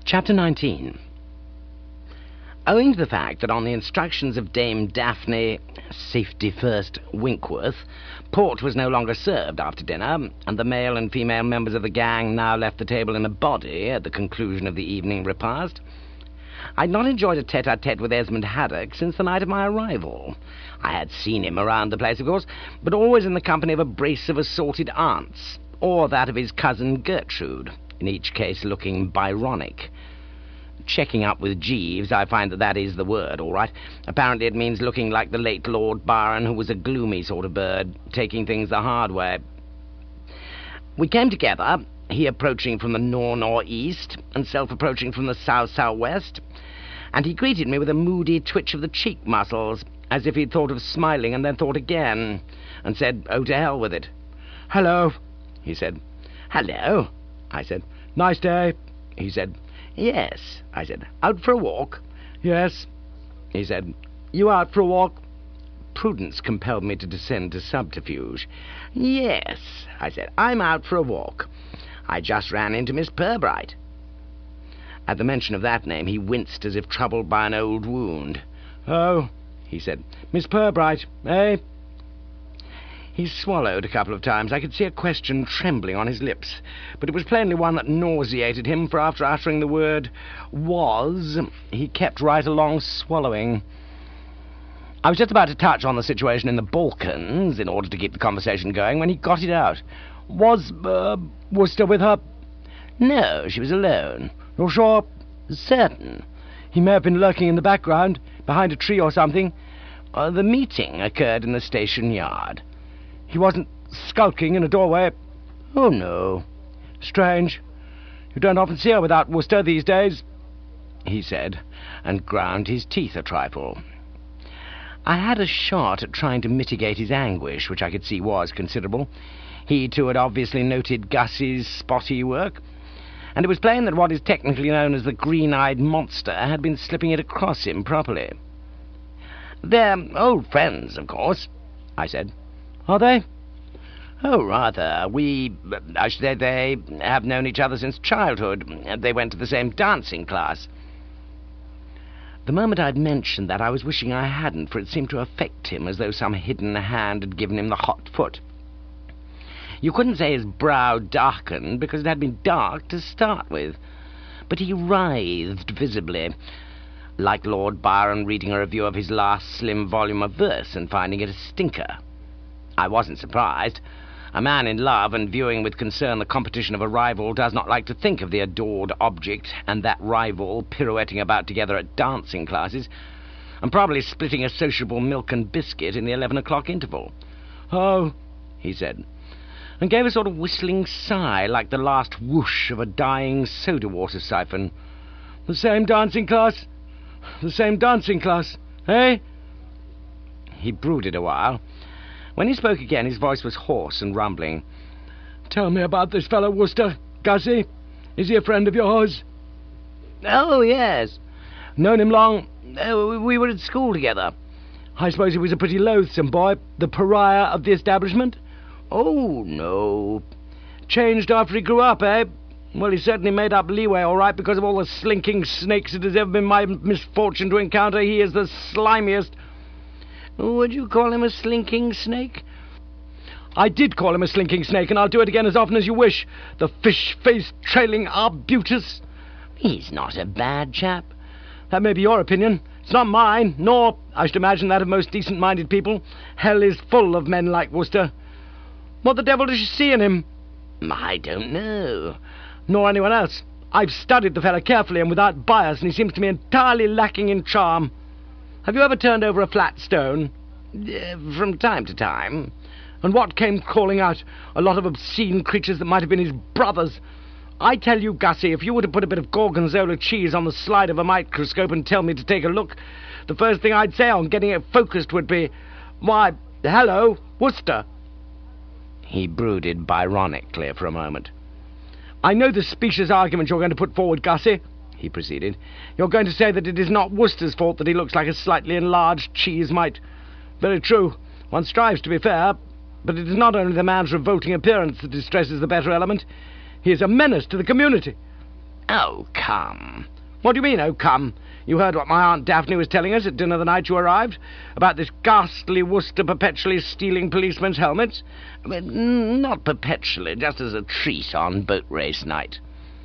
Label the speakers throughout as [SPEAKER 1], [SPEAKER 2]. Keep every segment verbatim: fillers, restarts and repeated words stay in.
[SPEAKER 1] Chapter nineteen. Owing to the fact that on the instructions of Dame Daphne, safety first, Winkworth, port was no longer served after dinner, and the male and female members of the gang now left the table in a body at the conclusion of the evening repast, I'd not enjoyed a tete-a-tete with Esmond Haddock since the night of my arrival. I had seen him around the place, of course, but always in the company of a brace of assorted aunts, or that of his cousin Gertrude, in each case looking Byronic. Checking up with Jeeves, I find that that is the word, all right. Apparently it means looking like the late Lord Byron, who was a gloomy sort of bird, taking things the hard way. We came together, he approaching from the nor'-nor'-east, and self approaching from the south-south-west, and he greeted me with a moody twitch of the cheek muscles, as if he'd thought of smiling and then thought again, and said, oh, to hell with it. Hello, he said. Hello, I said. Nice day, he said. Yes, I said. Out for a walk? Yes, he said. You out for a walk? Prudence compelled me to descend to subterfuge. Yes, I said. I'm out for a walk. I just ran into Miss Pirbright. At the mention of that name, he winced as if troubled by an old wound. Oh, he said. Miss Pirbright, eh? He swallowed a couple of times. I could see a question trembling on his lips, but it was plainly one that nauseated him, for after uttering the word was, he kept right along swallowing. I was just about to touch on the situation in the Balkans, in order to keep the conversation going, when he got it out. Was, uh, Worcester with her? No, she was alone. You're sure? Certain. He may have been lurking in the background, behind a tree or something. Uh, the meeting occurred in the station yard. He wasn't skulking in a doorway? Oh, no. Strange. You don't often see her without Worcester these days, he said, and ground his teeth a trifle. I had a shot at trying to mitigate his anguish, which I could see was considerable. He, too, had obviously noted Gussie's spotty work, and it was plain that what is technically known as the green-eyed monster had been slipping it across him properly. They're old friends, of course, I said. Are they? Oh, rather. We, I should say they have known each other since childhood. They went to the same dancing class. The moment I'd mentioned that, I was wishing I hadn't, for it seemed to affect him as though some hidden hand had given him the hot foot. You couldn't say his brow darkened, because it had been dark to start with, but he writhed visibly, like Lord Byron reading a review of his last slim volume of verse and finding it a stinker. I wasn't surprised. A man in love and viewing with concern the competition of a rival does not like to think of the adored object and that rival pirouetting about together at dancing classes, and probably splitting a sociable milk and biscuit in the eleven o'clock interval. Oh, he said, and gave a sort of whistling sigh like the last whoosh of a dying soda-water siphon. The same dancing class? The same dancing class, eh? He brooded a while. When he spoke again, his voice was hoarse and rumbling. Tell me about this fellow Worcester, Gussie. Is he a friend of yours? Oh, yes. Known him long? Uh, we were at school together. I suppose he was a pretty loathsome boy, the pariah of the establishment? Oh, no. Changed after he grew up, eh? Well, he certainly made up leeway, all right, because of all the slinking snakes it has ever been my misfortune to encounter. He is the slimiest. Would you call him a slinking snake? I did call him a slinking snake, and I'll do it again as often as you wish. The fish-faced trailing arbutus. He's not a bad chap. That may be your opinion. It's not mine, nor, I should imagine, that of most decent-minded people. Hell is full of men like Worcester. What the devil does she see in him? I don't know. Nor anyone else. I've studied the fellow carefully and without bias, and he seems to me entirely lacking in charm. Have you ever turned over a flat stone? Uh, from time to time. And what came crawling out? A lot of obscene creatures that might have been his brothers. I tell you, Gussie, if you were to put a bit of gorgonzola cheese on the slide of a microscope and tell me to take a look, the first thing I'd say on getting it focused would be, why, hello, Worcester. He brooded Byronically for a moment. I know the specious argument you're going to put forward, Gussie, he proceeded. You're going to say that it is not Worcester's fault that he looks like a slightly enlarged cheese mite. Very true. One strives to be fair, but it is not only the man's revolting appearance that distresses the better element. He is a menace to the community. Oh, come. What do you mean, oh, come? You heard what my Aunt Daphne was telling us at dinner the night you arrived? About this ghastly Worcester perpetually stealing policemen's helmets? I mean, not perpetually, just as a treat on boat race night.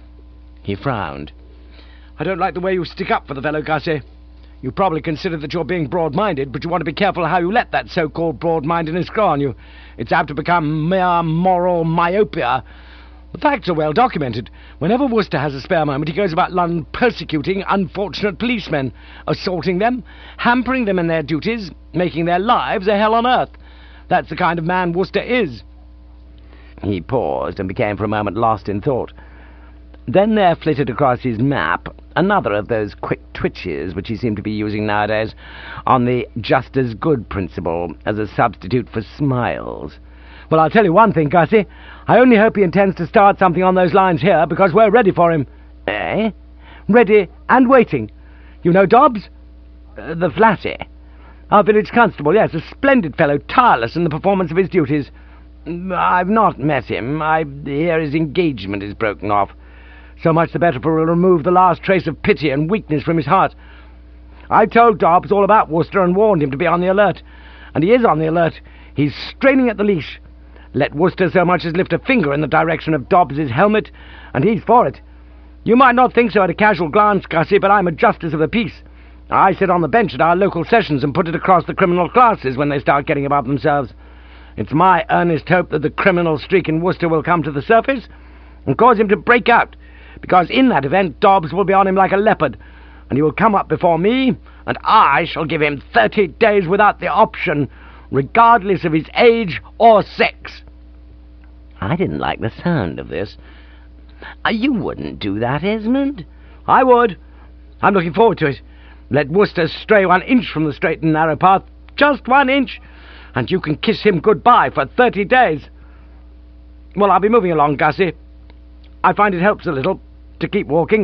[SPEAKER 1] He frowned. I don't like the way you stick up for the fellow, Gussie. You probably consider that you're being broad-minded, but you want to be careful how you let that so-called broad-mindedness grow on you. It's apt to become mere moral myopia. The facts are well documented. Whenever Worcester has a spare moment, he goes about London persecuting unfortunate policemen, assaulting them, hampering them in their duties, making their lives a hell on earth. That's the kind of man Worcester is. He paused and became for a moment lost in thought. Then there flitted across his map another of those quick twitches which he seemed to be using nowadays on the just as good principle as a substitute for smiles. Well, I'll tell you one thing, Gussie. I only hope he intends to start something on those lines here, because we're ready for him. Eh? Ready and waiting. You know Dobbs? Uh, the flatty. Our village constable, yes, a splendid fellow, tireless in the performance of his duties. I've not met him. I hear his engagement is broken off. So much the better, for we'll remove the last trace of pity and weakness from his heart. I told Dobbs all about Worcester and warned him to be on the alert. And he is on the alert. He's straining at the leash. Let Worcester so much as lift a finger in the direction of Dobbs's helmet, and he's for it. You might not think so at a casual glance, Gussie, but I'm a justice of the peace. I sit on the bench at our local sessions and put it across the criminal classes when they start getting above themselves. It's my earnest hope that the criminal streak in Worcester will come to the surface and cause him to break out, because in that event Dobbs will be on him like a leopard, and he will come up before me, and I shall give him thirty days without the option, regardless of his age or sex. I didn't like the sound of this. Uh, you wouldn't do that, Esmond? I would. I'm looking forward to it. Let Worcester stray one inch from the straight and narrow path, just one inch, and you can kiss him goodbye for thirty days. Well, I'll be moving along, Gussie. I find it helps a little to keep walking.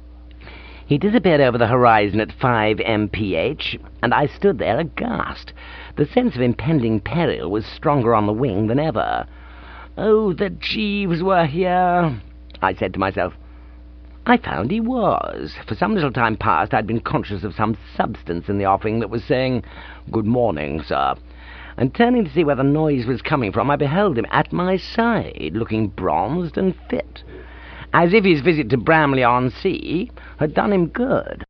[SPEAKER 1] He disappeared over the horizon at five M P H, and I stood there aghast. The sense of impending peril was stronger on the wing than ever. Oh, that Jeeves were here, I said to myself. I found he was. For some little time past I'd been conscious of some substance in the offing that was saying, "Good morning, sir." And turning to see where the noise was coming from, I beheld him at my side, looking bronzed and fit, as if his visit to Bramley-on-Sea had done him good.